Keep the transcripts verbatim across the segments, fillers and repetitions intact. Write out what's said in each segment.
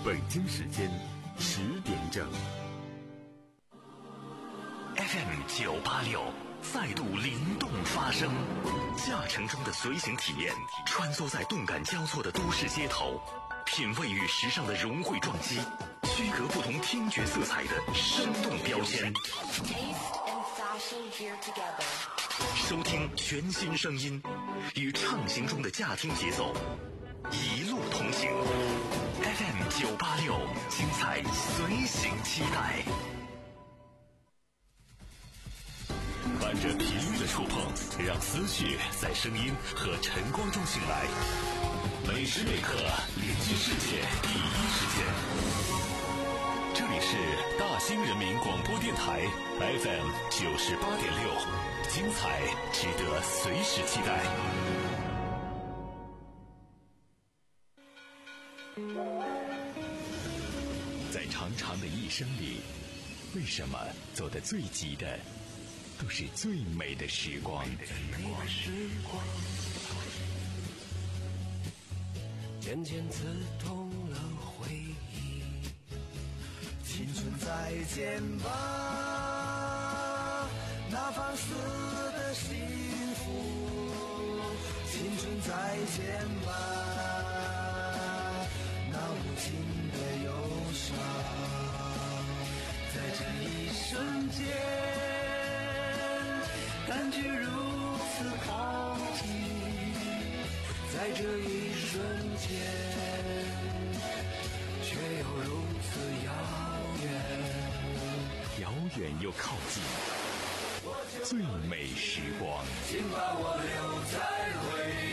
北京时间十点整。 F M 九八六再度灵动发声，驾乘中的随行体验，穿梭在动感交错的都市街头，品味与时尚的融汇撞击，区隔不同听觉色彩的生动标签。收听全新声音，与畅行中的驾听节奏，一路同行。F M 九八六，精彩随行期待。伴着频率的触碰，让思绪在声音和晨光中醒来。每时每刻连接世界第一时间。这里是大兴人民广播电台 F M 九十八点六，精彩值得随时期待。在长长的一生里，为什么走得最急的都是最美的时光？ 渐渐刺痛了回忆，青春再见吧，那放肆的幸福，青春再见吧，那无尽的忧伤，在这一瞬间感觉如此靠近，在这一瞬间却又如此遥远， 遥远又靠近，最美时光， 请把我留在回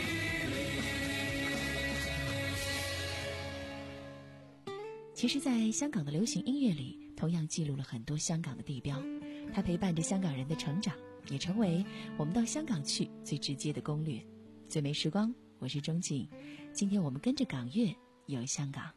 忆里。 其实在香港的流行音乐里，同样记录了很多香港的地标，它陪伴着香港人的成长，也成为我们到香港去最直接的攻略。最美时光，我是钟静，今天我们跟着港乐游香港。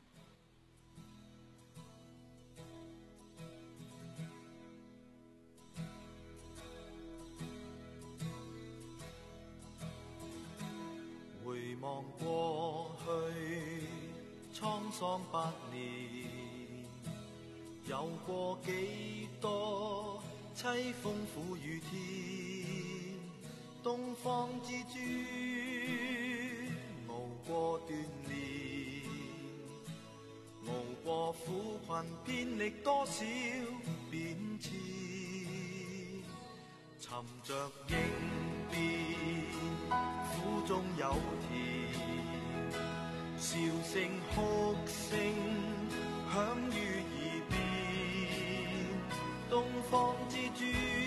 回望過去滄桑百年，有過幾多凄風苦雨天，東方之珠熬過鍛鍊，熬過苦困，遍歷多少變遷，尋着應變，苦中有甜，笑聲哭聲響於耳邊，東方之珠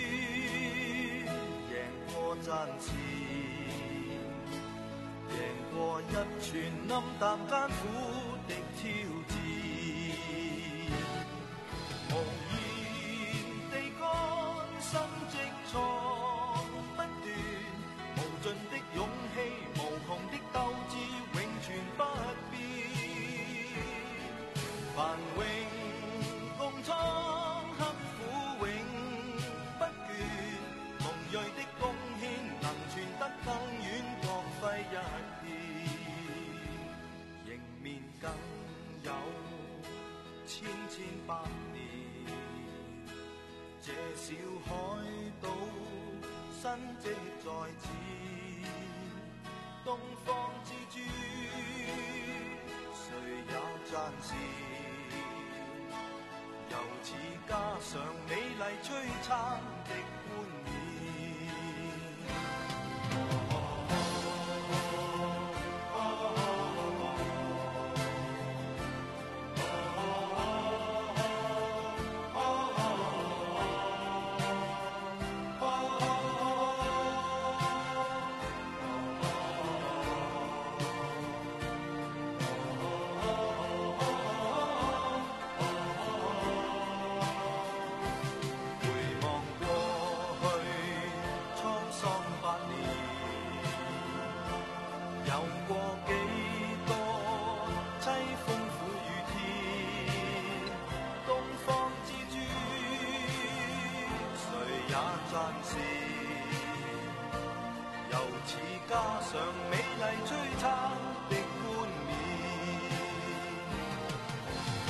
贏過賺錢，贏過一串暗淡艱苦的挑戰，無言地乾心積藏不斷，無盡的勇氣，無窮的鬥志，永存不變，繁榮共滄刻苦永不倦，夢銳的貢獻能傳得更遠，國徽一片，迎面更有千千百年，這小海島新跡在此，東方之珠誰也讚羨，由此加上美麗璀璨的冠冕。加上美麗璀璨的冠冕，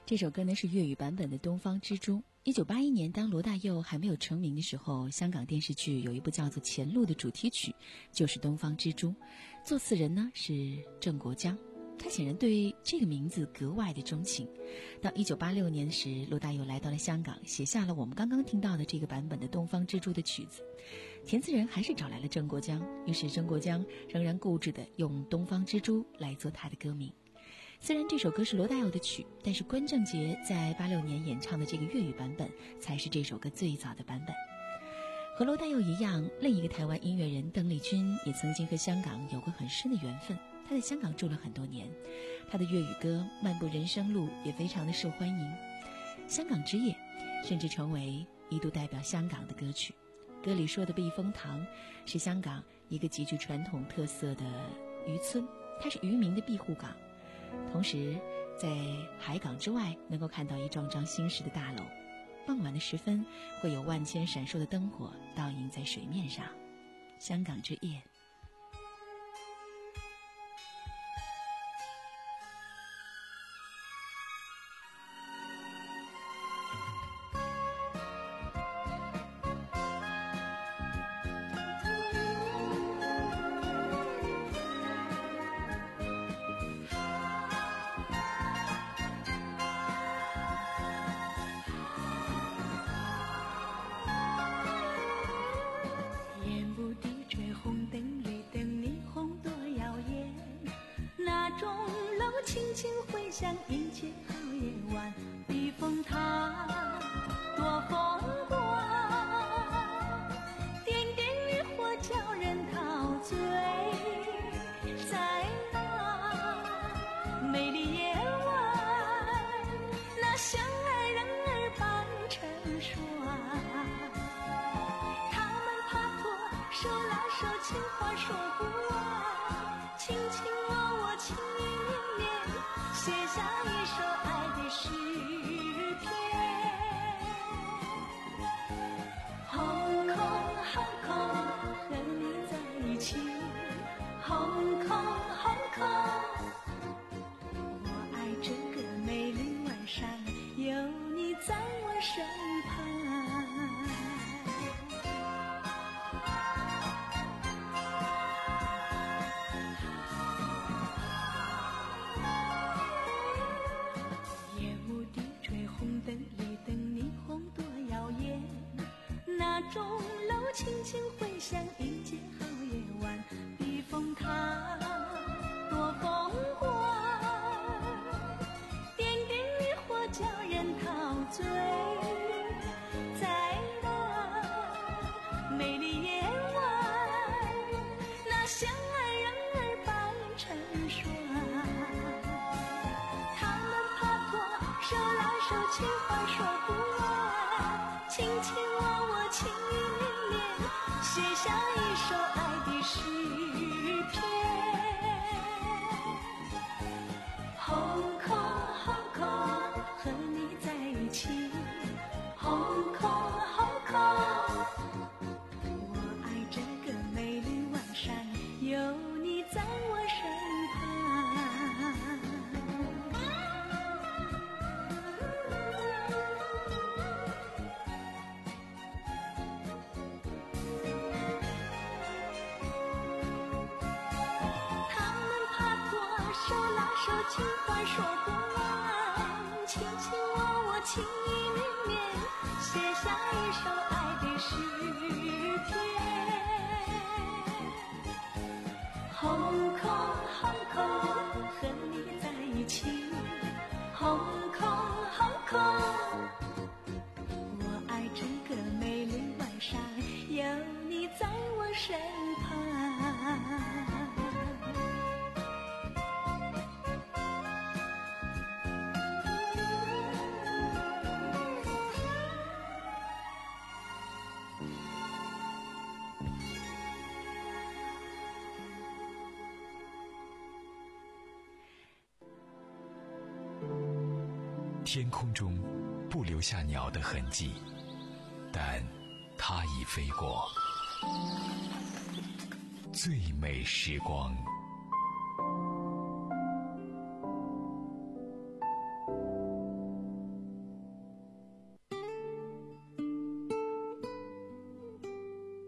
这首歌呢是粤语版本的《东方之珠》。一九八一年，当罗大佑还没有成名的时候，香港电视剧有一部叫做《前路》的主题曲就是《东方之珠》，作词人呢是郑国江。他显然对这个名字格外的钟情。到一九八六年时，罗大佑来到了香港，写下了我们刚刚听到的这个版本的《东方之珠》的曲子。填词人还是找来了郑国江，于是郑国江仍然固执地用《东方之珠》来做他的歌名。虽然这首歌是罗大佑的曲，但是关正杰在八六年演唱的这个粤语版本才是这首歌最早的版本。和罗大佑一样，另一个台湾音乐人邓丽君也曾经和香港有过很深的缘分。她在香港住了很多年，她的粤语歌《漫步人生路》也非常的受欢迎。香港之夜甚至成为一度代表香港的歌曲。歌里说的避风塘是香港一个极具传统特色的渔村，它是渔民的庇护港。同时在海港之外能够看到一幢幢新式的大楼，傍晚的时分会有万千闪烁的灯火倒映在水面上。香港之夜。 天空中不留下鸟的痕迹，但它已飞过。最美时光。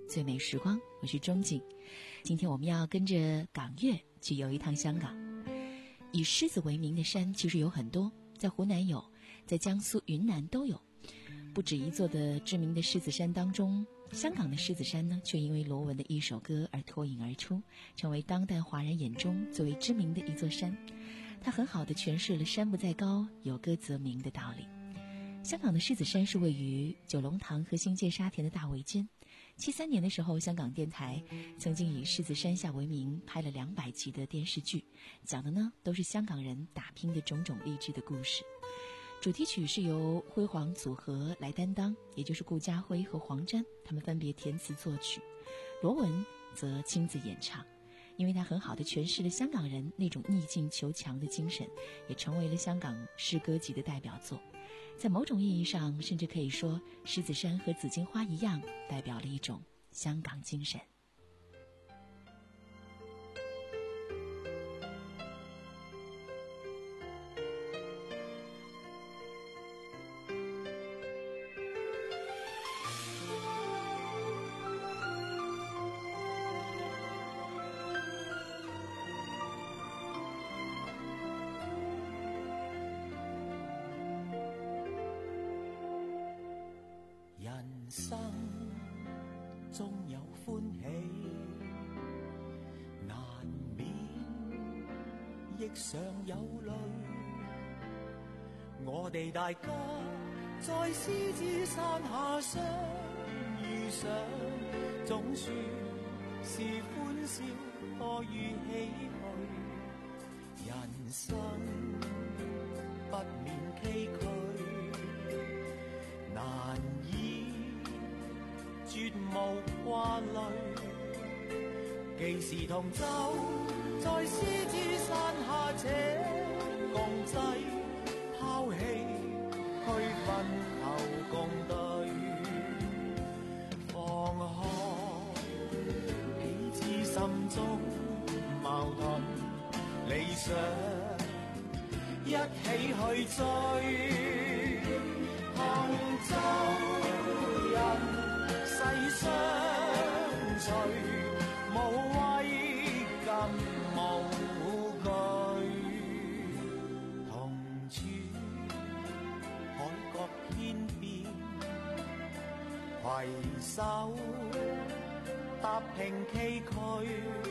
最美时光，我是钟景。今天我们要跟着港乐去游一趟香港。以狮子为名的山其实有很多，在湖南有，在江苏、云南都有，不止一座的知名的狮子山当中，香港的狮子山呢，却因为罗文的一首歌而脱颖而出，成为当代华人眼中最为知名的一座山。它很好地诠释了山不在高，有歌则鸣的道理。香港的狮子山是位于九龙塘和新界沙田的大围间。七三年的时候，香港电台曾经以狮子山下为名拍了两百集的电视剧，讲的呢都是香港人打拼的种种励志的故事。主题曲是由辉煌组合来担当，也就是顾嘉辉和黄沾，他们分别填词作曲，罗文则亲自演唱。因为他很好地诠释了香港人那种逆境求强的精神，也成为了香港诗歌集的代表作。在某种意义上，甚至可以说狮子山和紫荆花一样，代表了一种香港精神。 人生中有歡喜，難免亦常有淚。我哋大家在獅子山下相遇上，總算是歡笑多於唏噓。人生不免崎嶇，難以絕無掛慮，既是同舟在獅子山下且共濟，拋棄區分求共對，放開彼此心中矛盾理想，一起去追。杭州人世相隨，無畏更無懼，同處海角天邊，攜手踏平崎嶇。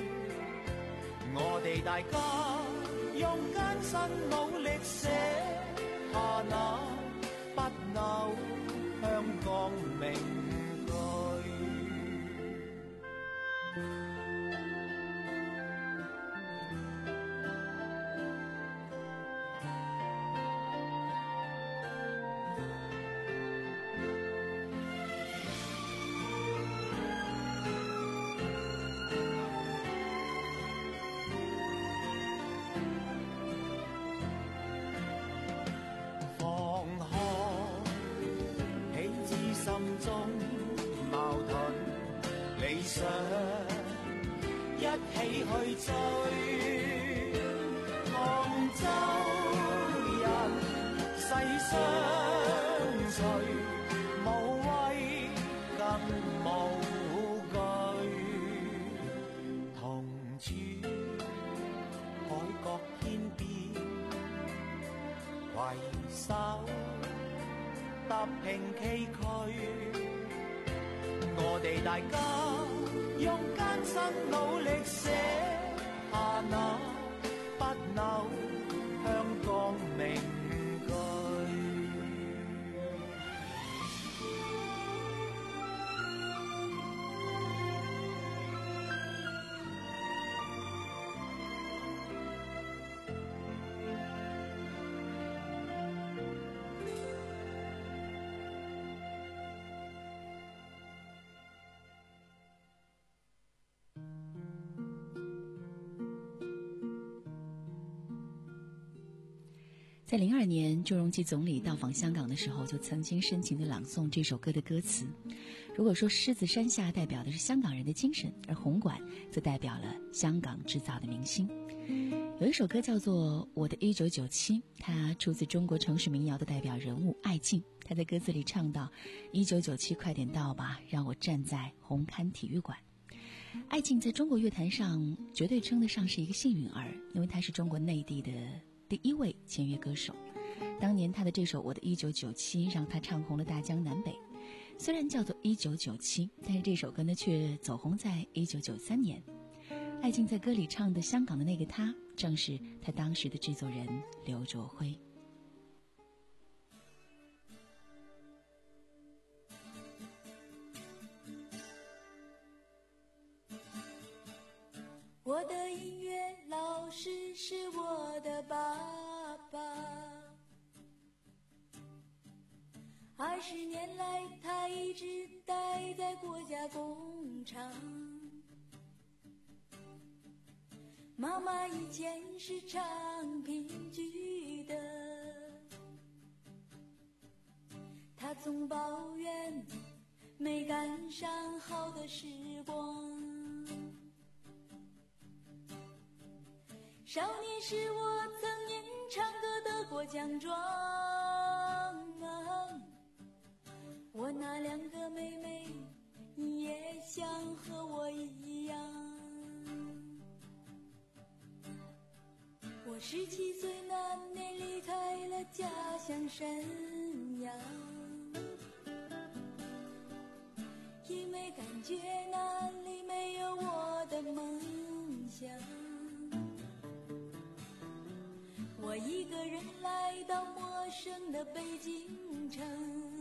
我哋大家用艱辛努力寫下那不朽香港名句。理想一起去追，杭州人世相隨，無畏更無懼，同處海角天邊，攜手踏平崎嶇。我哋大家用艱辛努力寫下那不朽香港名句。 在零二年，朱镕基总理到访香港的时候，就曾经深情地朗诵这首歌的歌词。如果说狮子山下代表的是香港人的精神，而红馆则代表了香港制造的明星。有一首歌叫做《我的一九九七》，它出自中国城市民谣的代表人物艾敬， 他在歌词里唱道：一九九七快点到吧，让我站在红磡体育馆。艾敬在中国乐坛上绝对称得上是一个幸运儿，因为他是中国内地的第一位签约歌手。当年他的这首《我的一九九七》让他唱红了大江南北。虽然叫做一九九七，但是这首歌呢却走红在一九九三年。艾敬在歌里唱的香港的那个他，正是他当时的制作人刘卓辉。 我的音乐老师是我的爸爸，二十年来他一直待在国家工厂。妈妈以前是唱评剧的，她总抱怨没赶上好的时光。少年时我曾因唱歌得过奖状，我那两个妹妹也想和我一样。我十七岁那年离开了家乡沈阳，因为感觉那里没有我的梦想。我一个人来到陌生的北京城，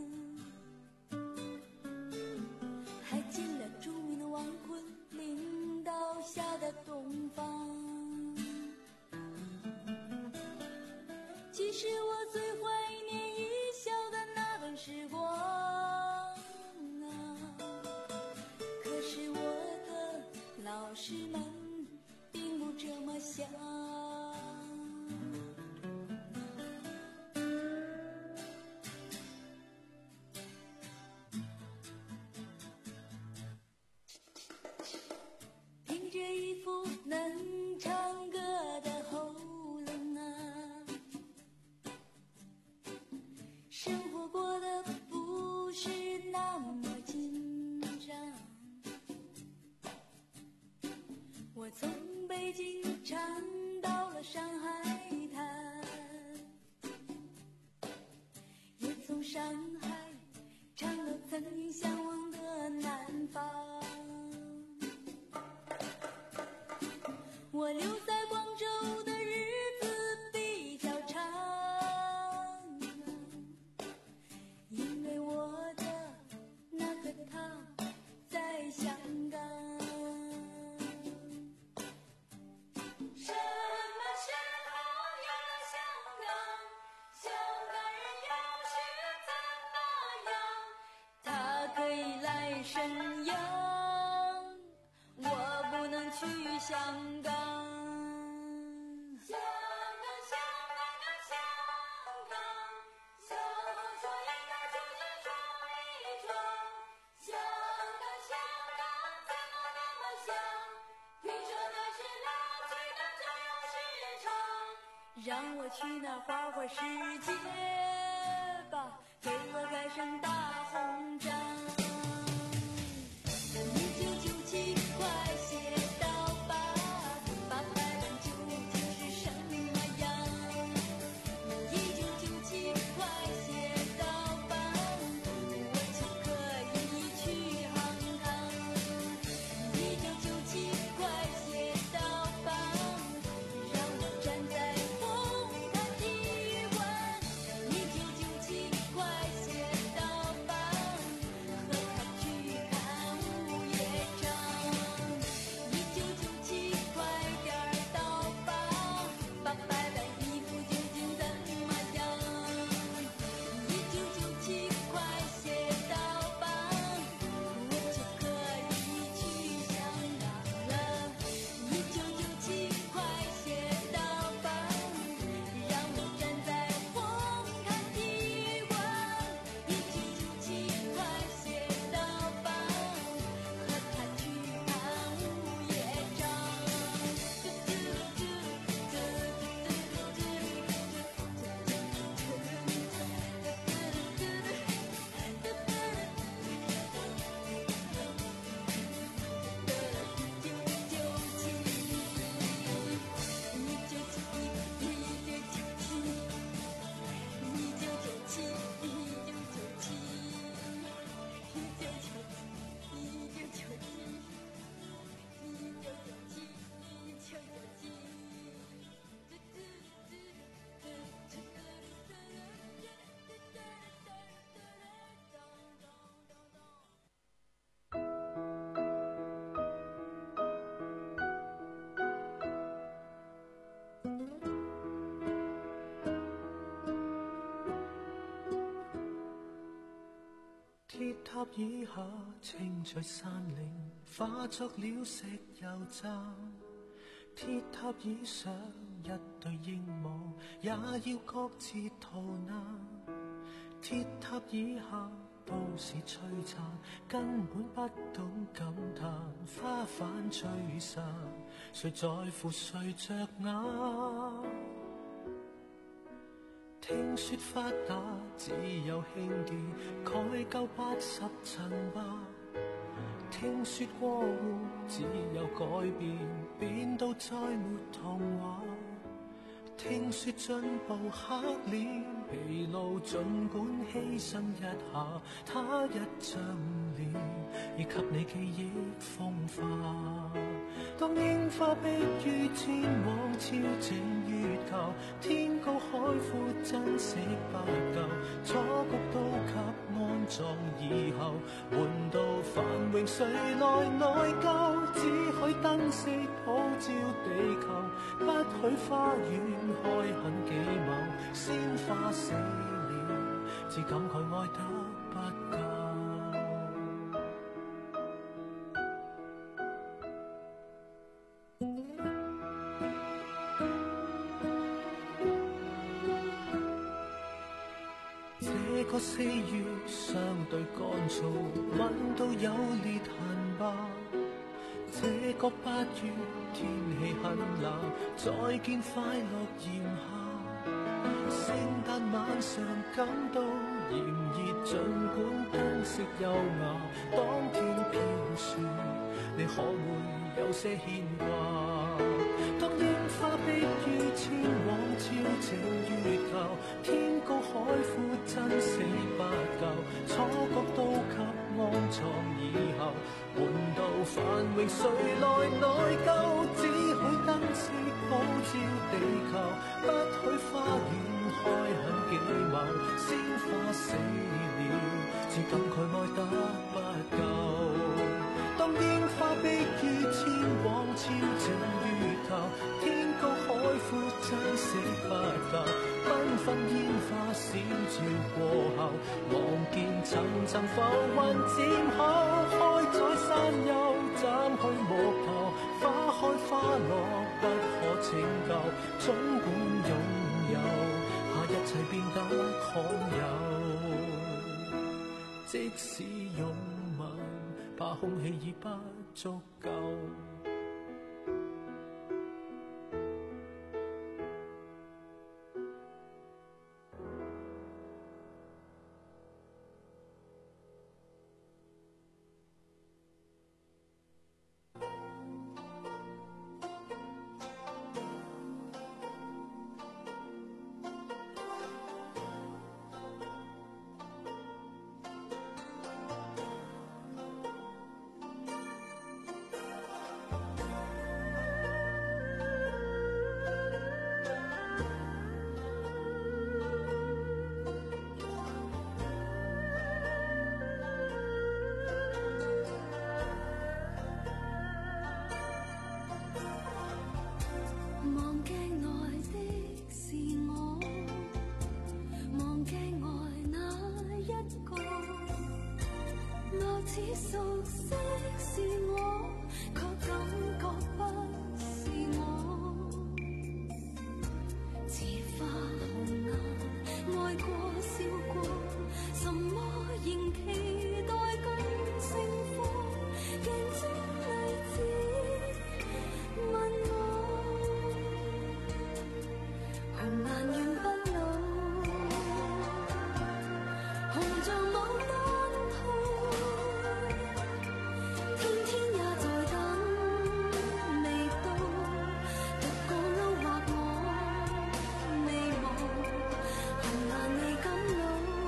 还进了著名的王昆领导下的东方。其实我最怀念一笑的那段时光啊，可是我的老师们并不这么想。凭着一副能唱歌的喉咙啊，生活过得不是那么紧张。我从北京唱到了上海滩，也从上海唱到曾经向往的南方。我留在广州的日子比较长，因为我的那个他在香港。什么时候有了香港，香港人要是怎么样，他可以来沈阳，我不能去香港。让我去那儿花花世界吧，给我盖上大红章。一九九七快写到吧，八百万究竟是什么样？一九九七快写到吧，我就可以去航港。一九九七快写到吧，让我站在红磡体育馆。一塔以下清除山嶺，化作了石油站。鐵塔以上一對鸚鵡，也要各自逃難。鐵塔以下都是璀璨，根本不懂感嘆。花瓣吹散，誰在乎誰着眼？聽說發達只有輕易蓋夠八十層吧。聽說過戶只有改變，變到再沒童話。聽說進步黑臉疲勞，儘管犧牲一下，他一張臉已給你記憶風化。當櫻花碧於天往超整月球，天高海闊珍惜不夠，楚局都給安葬以後，換到繁榮誰來內疚？只許燈飾普照地球，不許花園開墾幾畝。鮮花死了，只感慨愛得不夠。這個四月相對乾燥，聞到有裂痕吧。這個八月天氣很冷，再見快樂炎夏。聖誕晚上感到炎熱，儘管燈飾優雅，當天飄雪，你可會有些牽掛？當櫻花碧於天往超整月球，天高海闊珍惜不夠，楚局都給安葬以後，換到繁榮誰來內疚？只許燈飾普照地球，不許花園開墾幾畝。鮮花死了，只感慨愛得不夠。當櫻花碧於天往超整月球，天高海闊珍惜不夠，繽紛煙花閃照過後，望見層層浮雲漸厚。開在山丘斬去木頭，花開花落不可拯救，總管擁有，怕一切變得罕有。即使擁吻，怕空氣已不足夠。 你感老。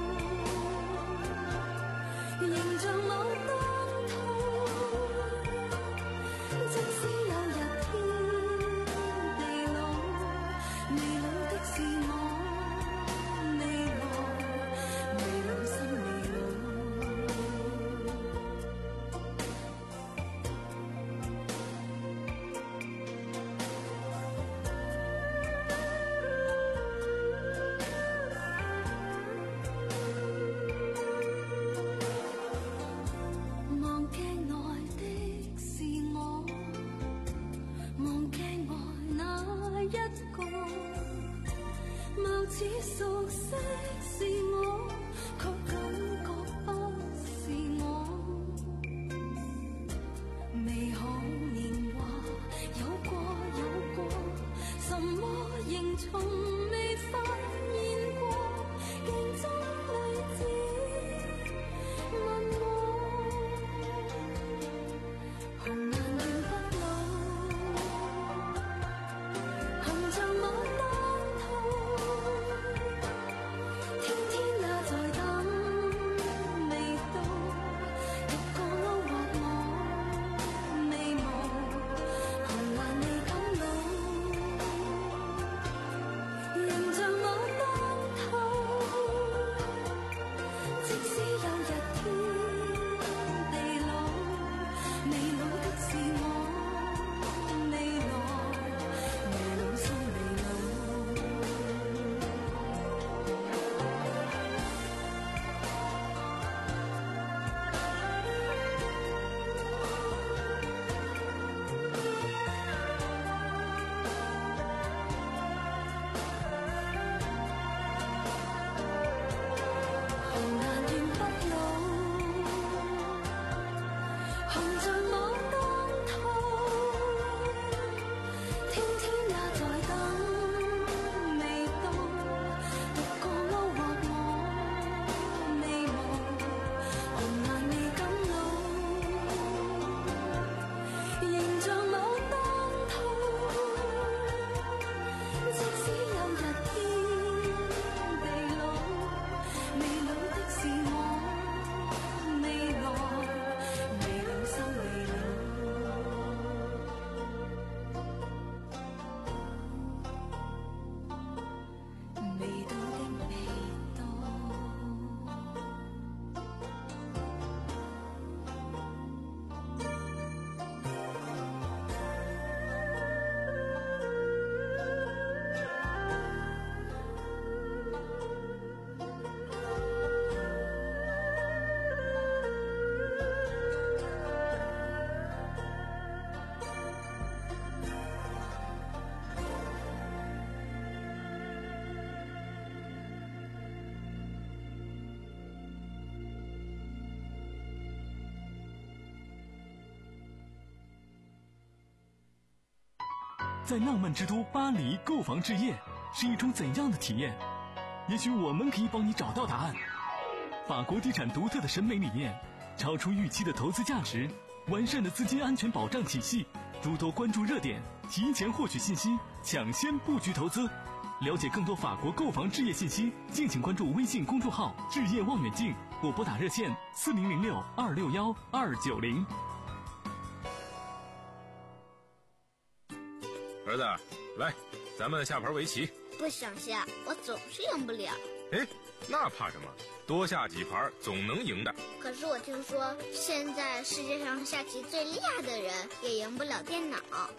在浪漫之都巴黎购房置业是一种怎样的体验？也许我们可以帮你找到答案。法国地产独特的审美理念，超出预期的投资价值，完善的资金安全保障体系，多多关注热点，提前获取信息，抢先布局投资。了解更多法国购房置业信息，敬请关注微信公众号置业望远镜，或拨打热线四零零六二六幺二九零。 儿子，来，咱们下盘围棋。 不想下，我总是赢不了。 哎，那怕什么？多下几盘总能赢的。 可是我听说，现在世界上下棋最厉害的人也赢不了电脑。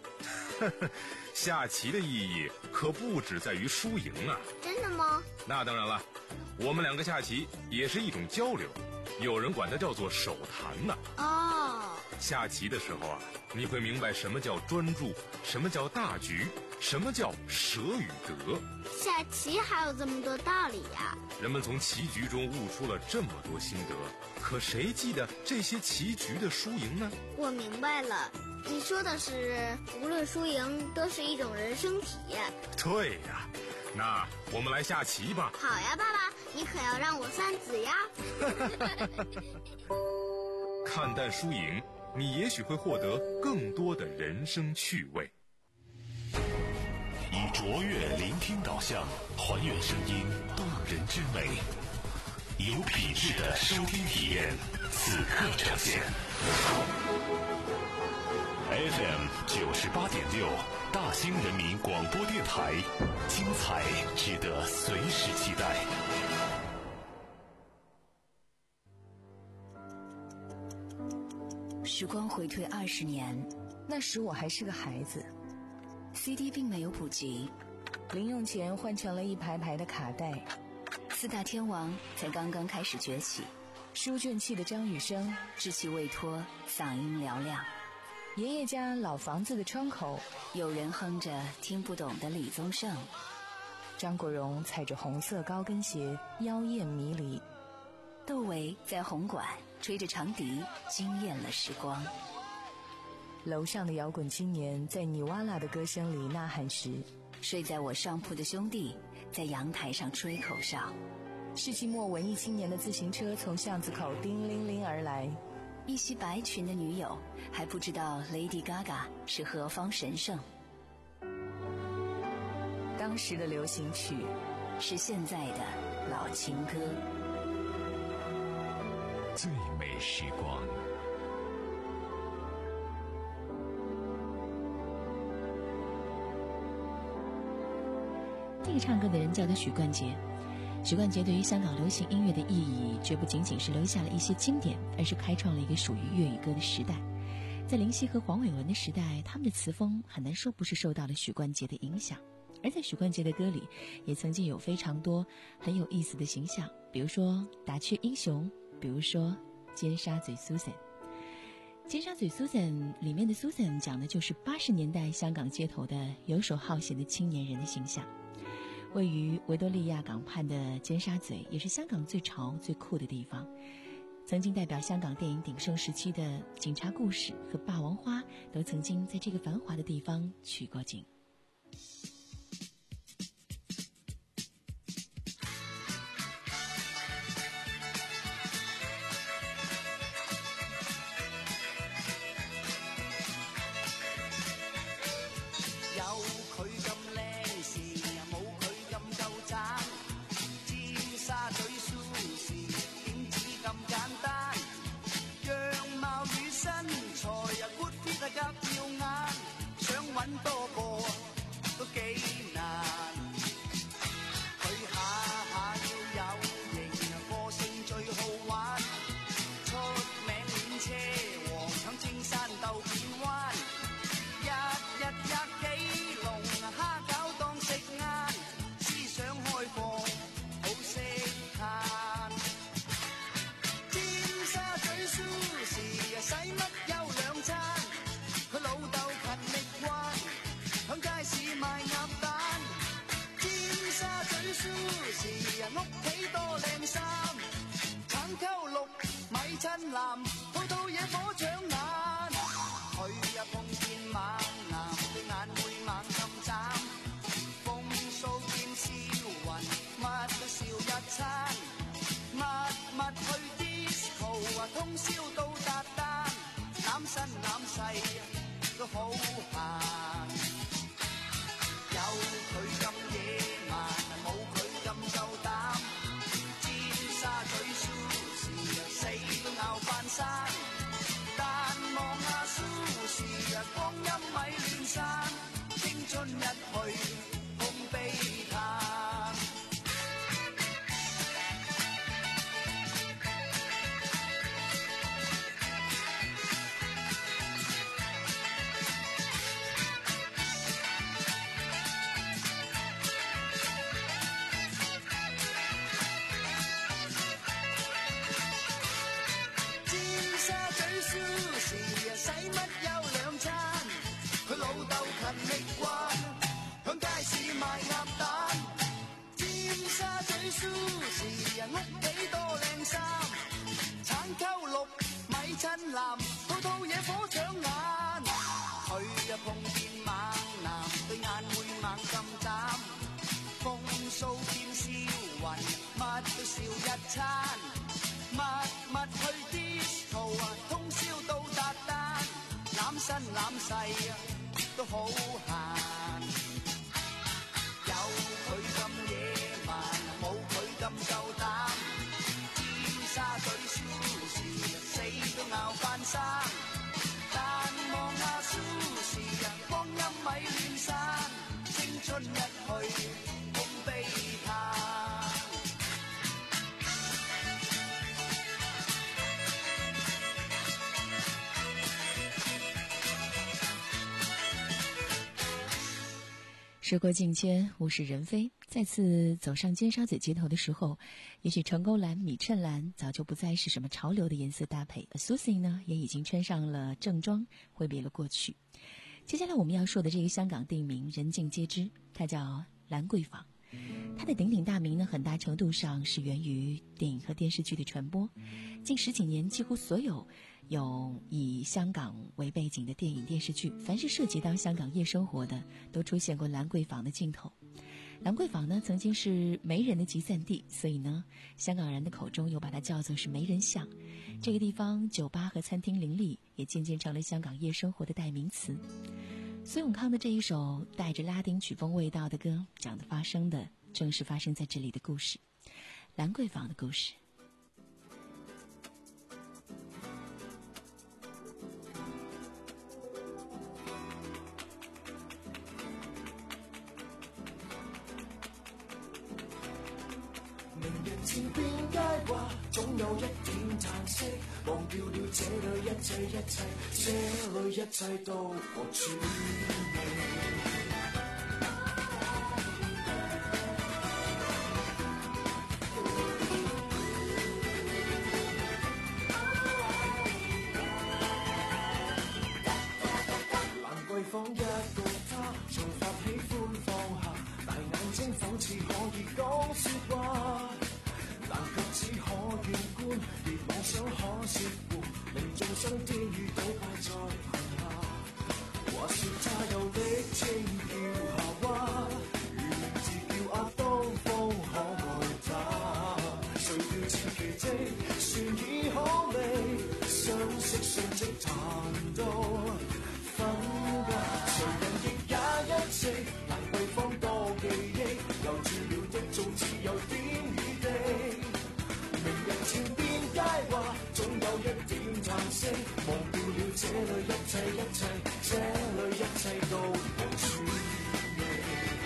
下棋的意义可不只在于输赢啊！ 真的吗？ 那当然了，我们两个下棋也是一种交流，有人管它叫做手谈呢。 哦， 下棋的时候啊，你会明白什么叫专注，什么叫大局，什么叫舍与得。 下棋还有这么多道理呀！ 人们从棋局中悟出了这么多心得，可谁记得这些棋局的输赢呢？ 我明白了，你说的是无论输赢都是一种人生体验。 对呀，那我们来下棋吧。 好呀，爸爸，你可要让我算子呀。 看淡输赢，你也许会获得更多的人生趣味。 以卓越聆听导向，还原声音动人之美，有品质的收听体验，此刻呈现。F M 九十八点六，大兴人民广播电台，精彩值得随时期待。 时光回退二十年，那时我还是个孩子。C D 并没有普及，零用钱换成了一排排的卡带。四大天王才刚刚开始崛起，书卷气的张雨生稚气未脱，嗓音嘹亮。爷爷家老房子的窗口，有人哼着听不懂的李宗盛。张国荣踩着红色高跟鞋，妖艳迷离。窦唯在红馆吹着长笛，惊艳了时光。楼上的摇滚青年在尼瓦拉的歌声里呐喊时，睡在我上铺的兄弟在阳台上吹口哨。世纪末文艺青年的自行车从巷子口叮铃铃而来，一袭白裙的女友还不知道 Lady Gaga 是何方神圣。当时的流行曲是现在的老情歌。 最美时光。 这个唱歌的人叫做许冠杰。许冠杰对于香港流行音乐的意义，绝不仅仅是留下了一些经典，而是开创了一个属于粤语歌的时代。在林夕和黄伟文的时代，他们的词风很难说不是受到了许冠杰的影响。而在许冠杰的歌里，也曾经有非常多很有意思的形象，比如说打雀英雄，比如说尖沙咀 Susan。尖沙咀 Susan 里面的 Susan 讲的就是八十年代香港街头的游手好闲的青年人的形象。位于维多利亚港畔的尖沙咀，也是香港最潮最酷的地方。曾经代表香港电影鼎盛时期的《警察故事》和《霸王花》都曾经在这个繁华的地方取过景。 揾多個都幾難，佢下下要有型，個性最好玩，出名練車王響青山鬥片灣，日日吔幾籠蝦餃當食晏，思想開放好識嘆。尖沙咀 Susie 使乜休兩餐？佢老豆勤力慣，響街市賣鴨蛋。尖沙咀 Susie 屋企多靚衫，橙溝綠米襯藍，套套嘢火搶眼。佢呀碰見猛男，對眼會猛咁都好閒。有佢咁野蠻，冇佢咁夠膽。尖沙咀 Sushi 死都咬翻山，但望下 Sushi 光陰咪亂散，青春一去空悲嘆。使乜有兩餐？佢老豆勤力慣，響街市賣鴨蛋。尖沙咀 Sushi 人屋企多靚衫，橙溝綠米襯藍，套套嘢火搶眼。佢啊碰見猛男，對眼會猛咁眨。風騷兼銷魂，乜都笑一餐。密密去 disco 啊，通宵到達旦，攬身攬勢啊，都好閒。有佢咁野蠻，冇佢咁夠膽。尖沙咀 Sushi 死都咬翻生，但望下 Sushi 啊，光陰咪亂散，青春一去空悲嘆。 时过境迁，物是人非，再次走上尖沙咀街头的时候，也许成功蓝、米衬蓝早就不再是什么潮流的颜色搭配，而 Susie 呢也已经穿上了正装，挥别了过去。接下来我们要说的这个香港地名人尽皆知，它叫兰桂坊。它的鼎鼎大名呢，很大程度上是源于电影和电视剧的传播。近十几年，几乎所有有以香港为背景的电影电视剧，凡是涉及到香港夜生活的，都出现过兰桂坊的镜头。兰桂坊呢，曾经是媒人的集散地，所以呢，香港人的口中又把它叫做是媒人巷。这个地方酒吧和餐厅林立，也渐渐成了香港夜生活的代名词。孙永康的这一首带着拉丁曲风味道的歌，讲的发生的正是发生在这里的故事，兰桂坊的故事。 明日前邊佳話，總有一點嘆息，忘掉了這裏一切一切，這裏一切到何處未？蘭桂坊一個他，從發喜歡放下，大眼睛仿似可以講説話。但卻只可遠觀，別妄想可說活，令眾生天與倒擺在行下。話說他有的稱叫夏娃，如名字叫亞當方可愛他。誰料似奇蹟，船已可離，相識相識談到分隔，誰人亦也一直蘭桂坊多記憶，留住了的總只有點與地。明日前邊佳話，總有一點嘆息，忘掉了這裏一切一切，這裏一切到何處未？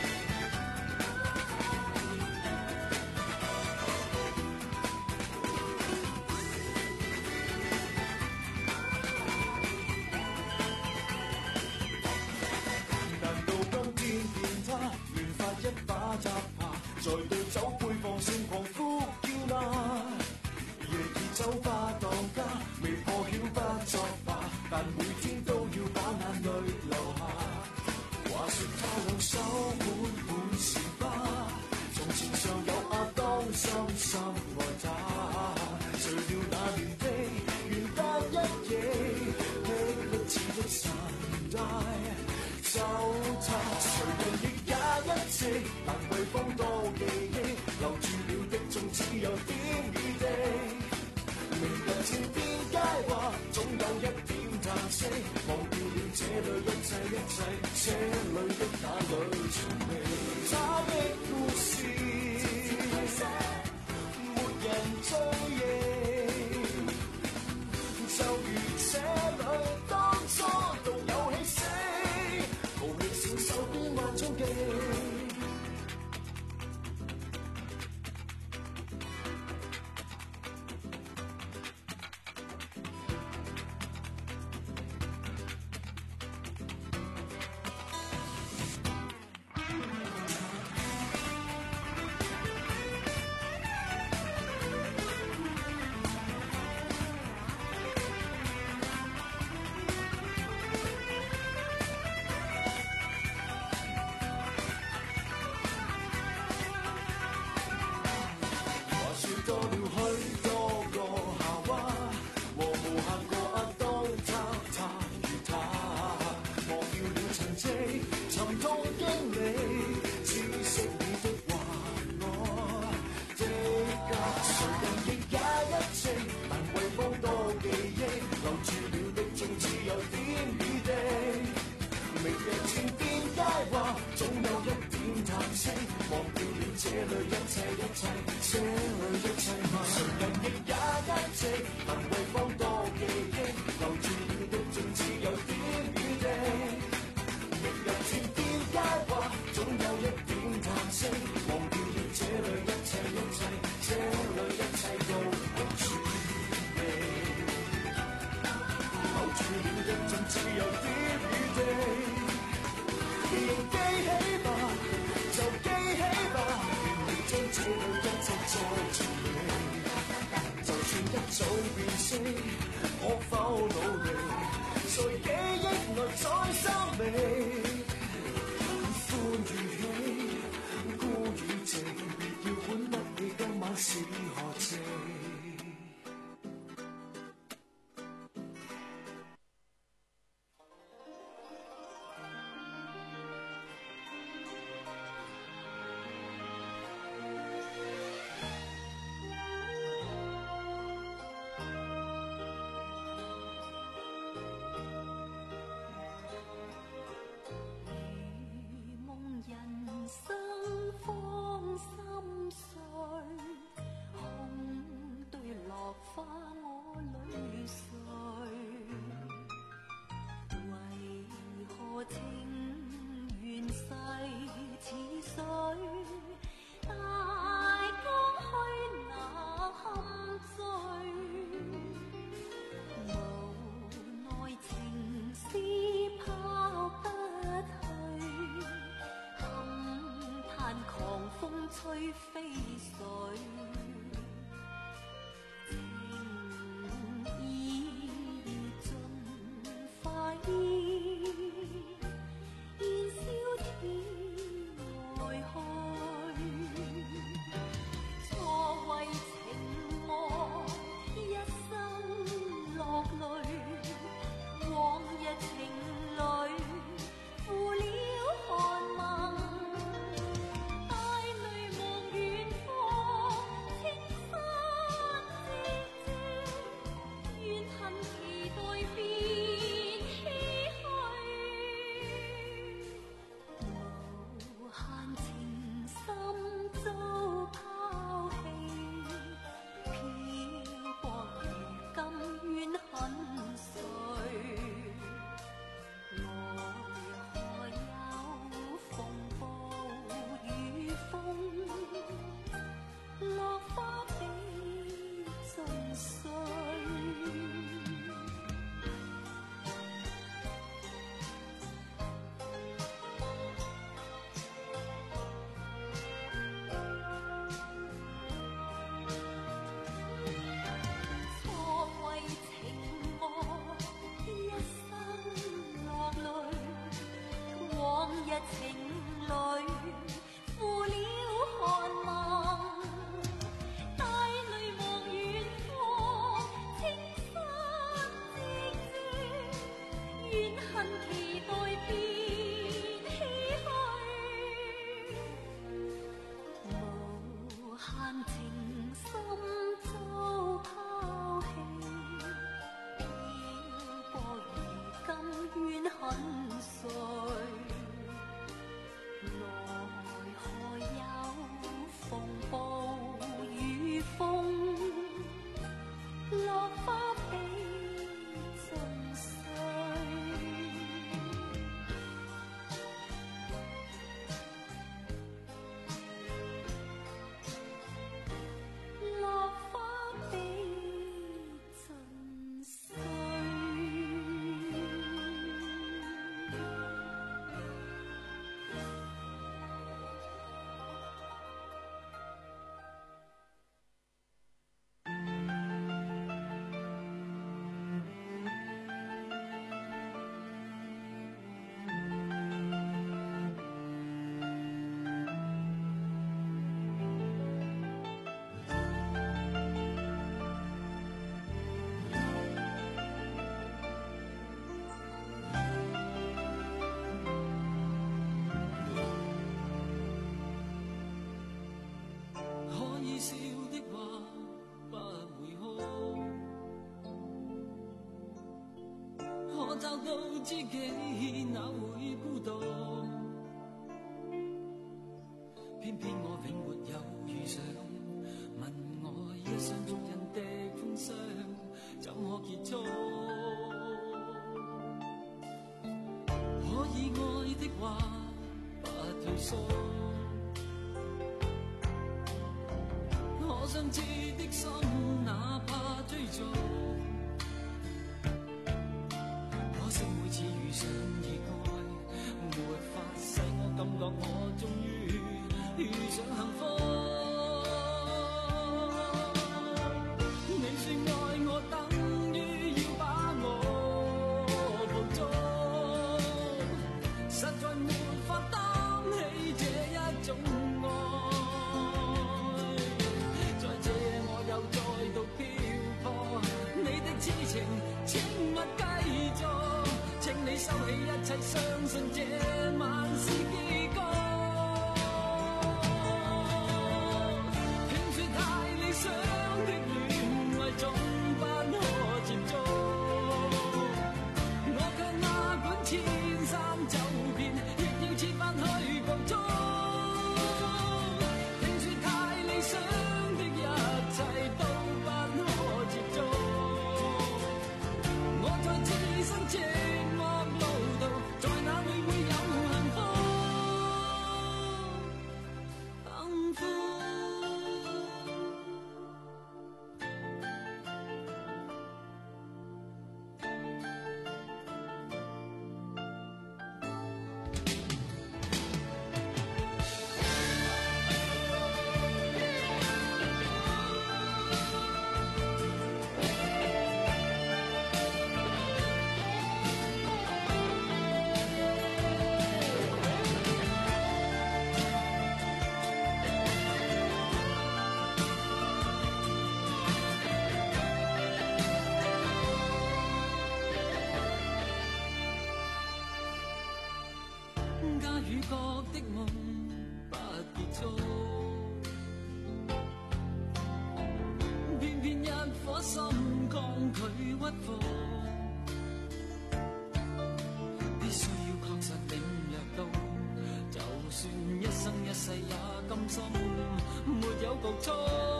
難道今天見他亂發一把雜扒，在對酒杯放聲狂呼叫罵？夜已酒吧當家，未破曉不作罷，但每天都要把眼淚流下。話說他兩手滿滿是疤，從前尚有亞當深深愛他，誰料那年的元旦一夜，霹靂似的神帶走他，誰人亦也一直蘭桂坊多記憶，留住了的總只有點與地。明日前邊佳話，總有一點嘆息，忘掉了這裏一切，這裏的那裏傳味，他的故事沒人追憶，就如這裏當初獨有氣息，無力承受變幻衝擊。 到自己哪會孤獨，偏偏我永沒有遇上，問我一雙足印的風霜怎可結束？可以愛的話不退縮，可相知的心哪怕追逐，可惜每次遇上意外，沒法使我感覺我終於遇上幸福。你說愛我等於要把我捕捉，實在沒法擔起這一種愛。在這我又再度漂泊，你的痴情請勿繼續，請你收起一切，相信這晚是結局。聽說太理想的戀愛總不可接觸，我卻哪管千山走遍，亦要設法去捕捉。聽說太理想的一切都不可接觸，我在自身寂寞路途，在哪裏會有幸福？幸福。假與角的夢不結束，偏偏一顆心抗拒屈服，必須要確實領略到，就算一生一世也甘心沒有局促。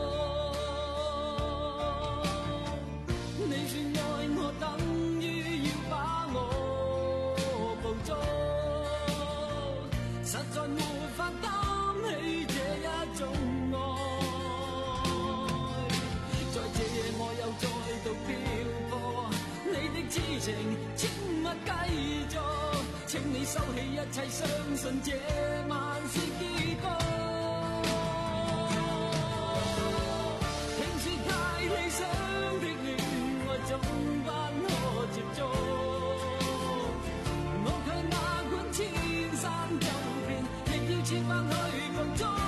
你說愛我等於要把我捕捉，實在沒法擔起這一種愛。在這夜我又再度漂泊，你的痴情請勿繼續，請你收起一切，相信這晚是結局。聽說太理想的戀愛總不可接觸，我卻哪管千山走遍，亦要設法去捕捉。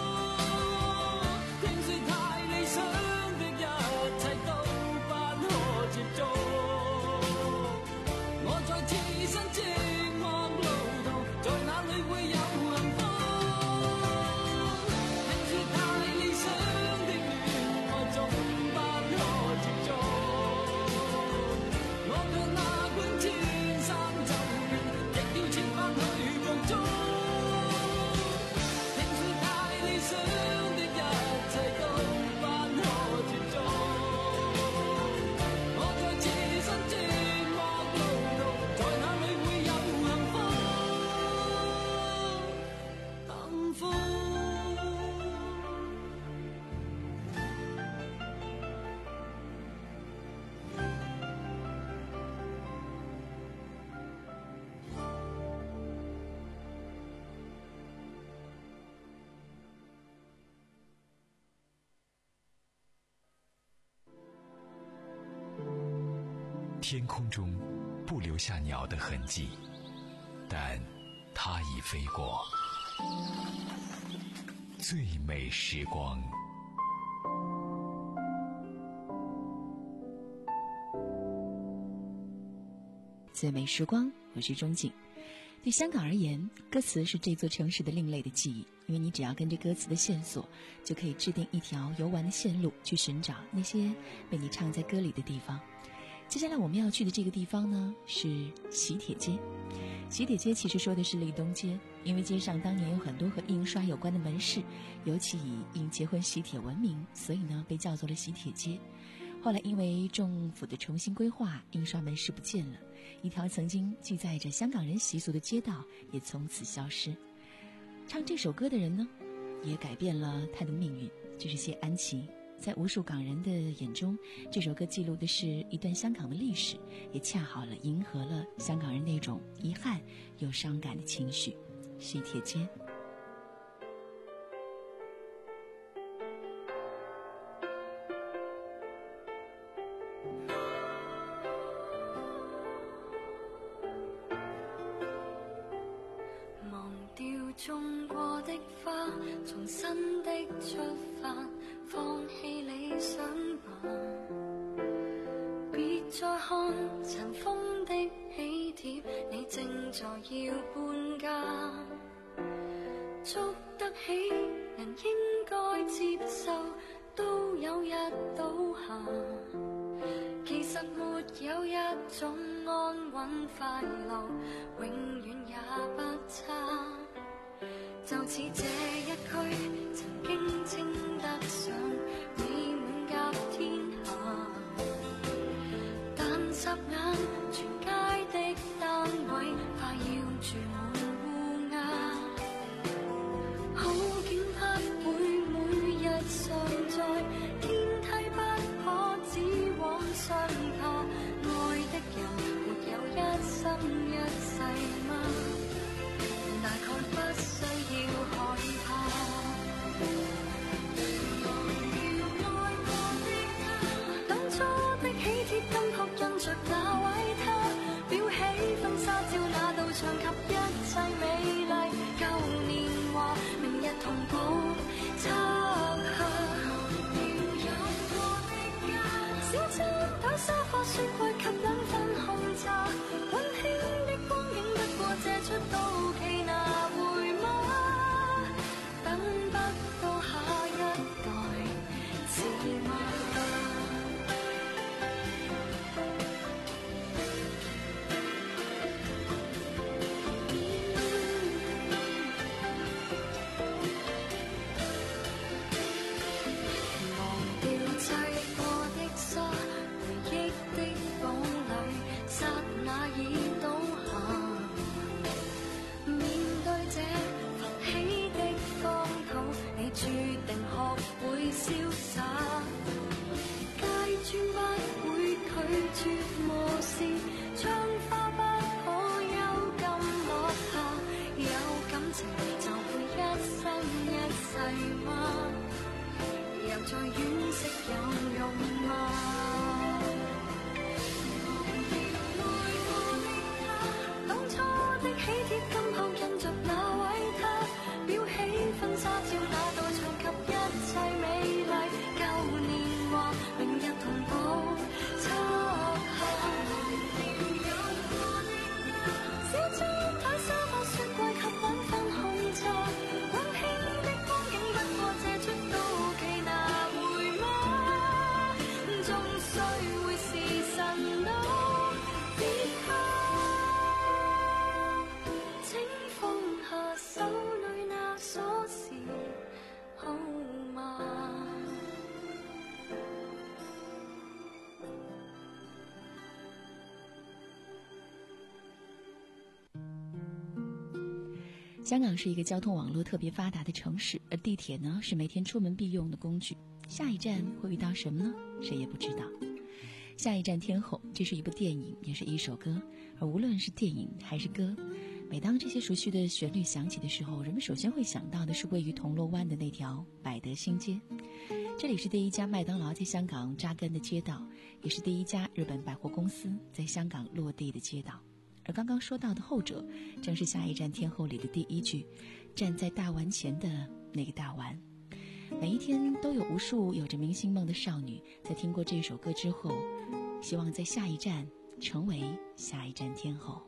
聽說太理想的一切都不可接觸，我在自身寂寞路途，在哪裏會有幸福？聽說太理想的戀愛總不可接觸，我卻哪管千山走遍，亦要設法去捕捉。聽說太理想的一切都不可接觸，我在自身寂寞路途，在哪裏會有幸福？幸福。 天空中不留下鸟的痕迹，但它已飞过。最美时光。 最美时光，我是钟景。对香港而言，歌词是这座城市的另类的记忆，因为你只要跟着歌词的线索，就可以制定一条游玩的线路，去寻找那些被你唱在歌里的地方。 接下来我们要去的这个地方呢是喜帖街。喜帖街其实说的是立东街，因为街上当年有很多和印刷有关的门市，尤其以印结婚喜帖闻名，所以呢被叫做了喜帖街。后来因为政府的重新规划，印刷门市不见了，一条曾经记载着香港人习俗的街道也从此消失。唱这首歌的人呢也改变了他的命运，就是谢安琪。在无数港人的眼中，这首歌记录的是一段香港的历史，也恰好了迎合了香港人那种遗憾又伤感的情绪。喜帖街。 忘掉種過的花，重新的出發，放棄理想吧，別再看塵封的喜帖，你正在要搬家，捉得起人應該接受，都有日倒下，其實沒有一種安穩快樂永遠也不差，就似這一區曾經稱得上美滿甲天下，但霎眼全街的單位快要住滿烏鴉，好景不會每日常在，天梯不可只往上爬，愛的人沒有一生一世嗎？大概不需要害怕。愛過的他，當初的喜帖金箔印着那位他，裱起婚紗照那道牆及一切美麗舊年華，明日同步拆下。有過的家，小餐台沙發雪櫃及兩份紅茶，溫馨的光景不過借出到期拿回嗎？等不到下一代是嗎？忘掉砌過的沙，回憶的堡壘，剎那已倒下。面對這浮起的荒土，你注定學會瀟灑。街磚不會拒絕磨蝕，窗花不可幽禁落下。有感情就會一生一世嗎？又再惋惜有用嗎？愛過的他，當初的喜帖金箔印着那位他，裱起婚紗照那道牆及一切美麗舊年華，明日同步拆下。有過的家，小餐台沙發雪櫃及兩份紅茶，溫馨的光景不過借出到期拿回嗎？終須會是神都別下，請放下手裏那鎖匙好嗎？ 香港是一个交通网络特别发达的城市，而地铁呢是每天出门必用的工具。下一站会遇到什么呢？谁也不知道。下一站天后，这是一部电影，也是一首歌。而无论是电影还是歌，每当这些熟悉的旋律响起的时候，人们首先会想到的是位于铜锣湾的那条百德新街。这里是第一家麦当劳在香港扎根的街道，也是第一家日本百货公司在香港落地的街道。而刚刚说到的后者，正是下一站天后里的第一句，站在大丸前的那个大丸。每一天都有无数有着明星梦的少女，在听过这首歌之后，希望在下一站成为下一站天后。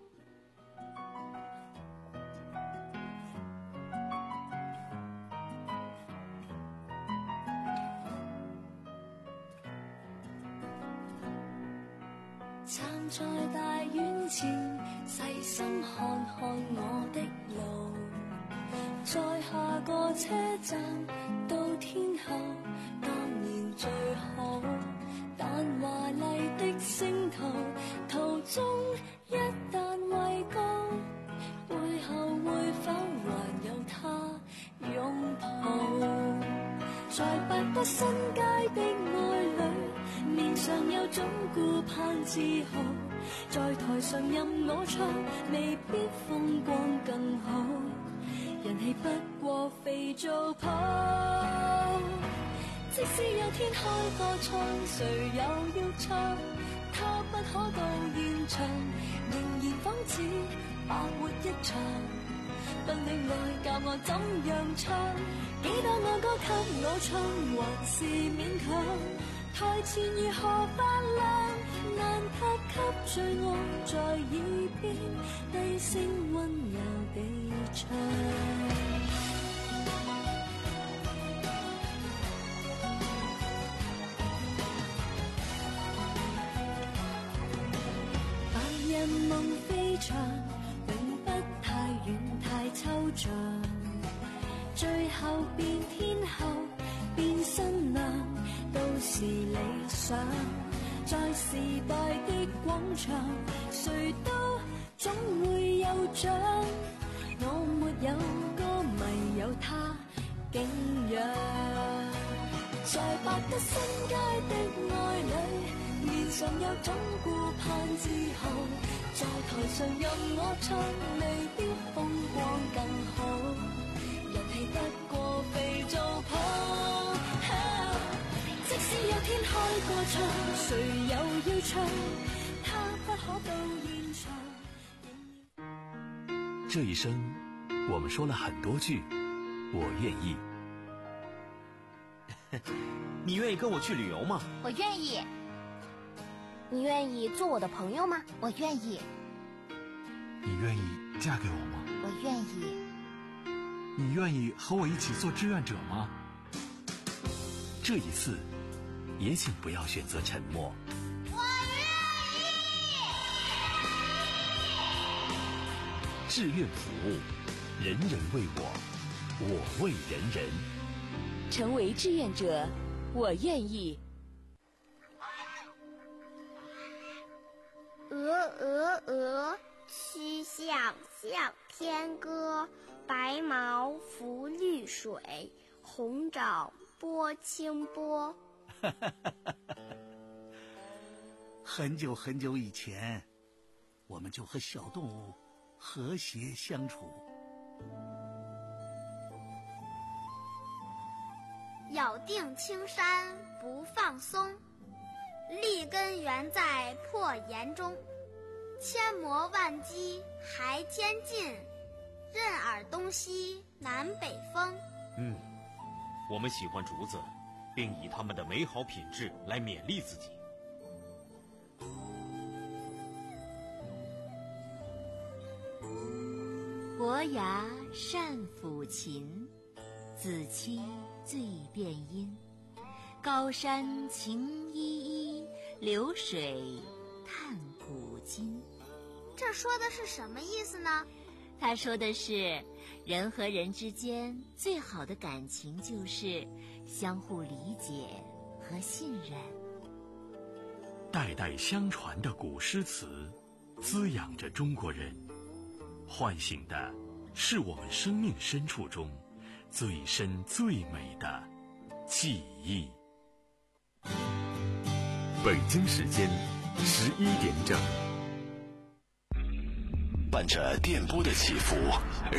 站在大院前，細心看看我的路，在下個車站到天后，當然最好。但華麗的星途，途中一旦畏高，背後會否還有他擁抱？在百德新街的愛侶，面上有種顧盼自豪，在台上任我唱，未必風光更好，人氣不過肥皂泡。即使有天開個唱，誰又要唱？他不可到現場，仍然仿似白活一場。不戀愛教我怎樣唱，幾多愛歌給我唱，還是勉強。台前如何發亮，難拍給最愛在耳邊低聲溫柔地唱。人夢飛翔，永不太遠太抽象，最後變天后變新娘都是理想。在時代的廣場，誰都總會有獎。我沒有歌迷，有他敬仰。在百德新街的愛侶，面上有種顧盼自豪，在台上任我唱，未必風光更好，人氣不過肥皂泡。啊、即使有天開個唱，誰又要唱？他不可到現場。 这一生，我们说了很多句“我愿意”。 你愿意跟我去旅游吗？ 我愿意。你愿意做我的朋友吗？我愿意。 你愿意嫁给我吗？ 我愿意。 你愿意和我一起做志愿者吗？ 这一次，也请不要选择沉默。 我愿意。志愿服务，人人为我，我为人人。 成为志愿者，我愿意。 鹅鹅鹅，曲项向天歌。白毛浮绿水，红掌拨清波。 很久很久以前，我们就和小动物和谐相处。 咬定青山不放松，立根原在破岩中。千磨万击还天进，任尔东西南北风。 嗯，我们喜欢竹子，并以它们的美好品质来勉励自己。 伯牙善抚琴，子期最辨音。高山晴依依，流水探古今。 这说的是什么意思呢？ 他说的是，人和人之间最好的感情就是相互理解和信任。 代代相传的古诗词，滋养着中国人，唤醒的是我们生命深处中最深最美的记忆。 北京时间十一点整， 伴着电波的起伏。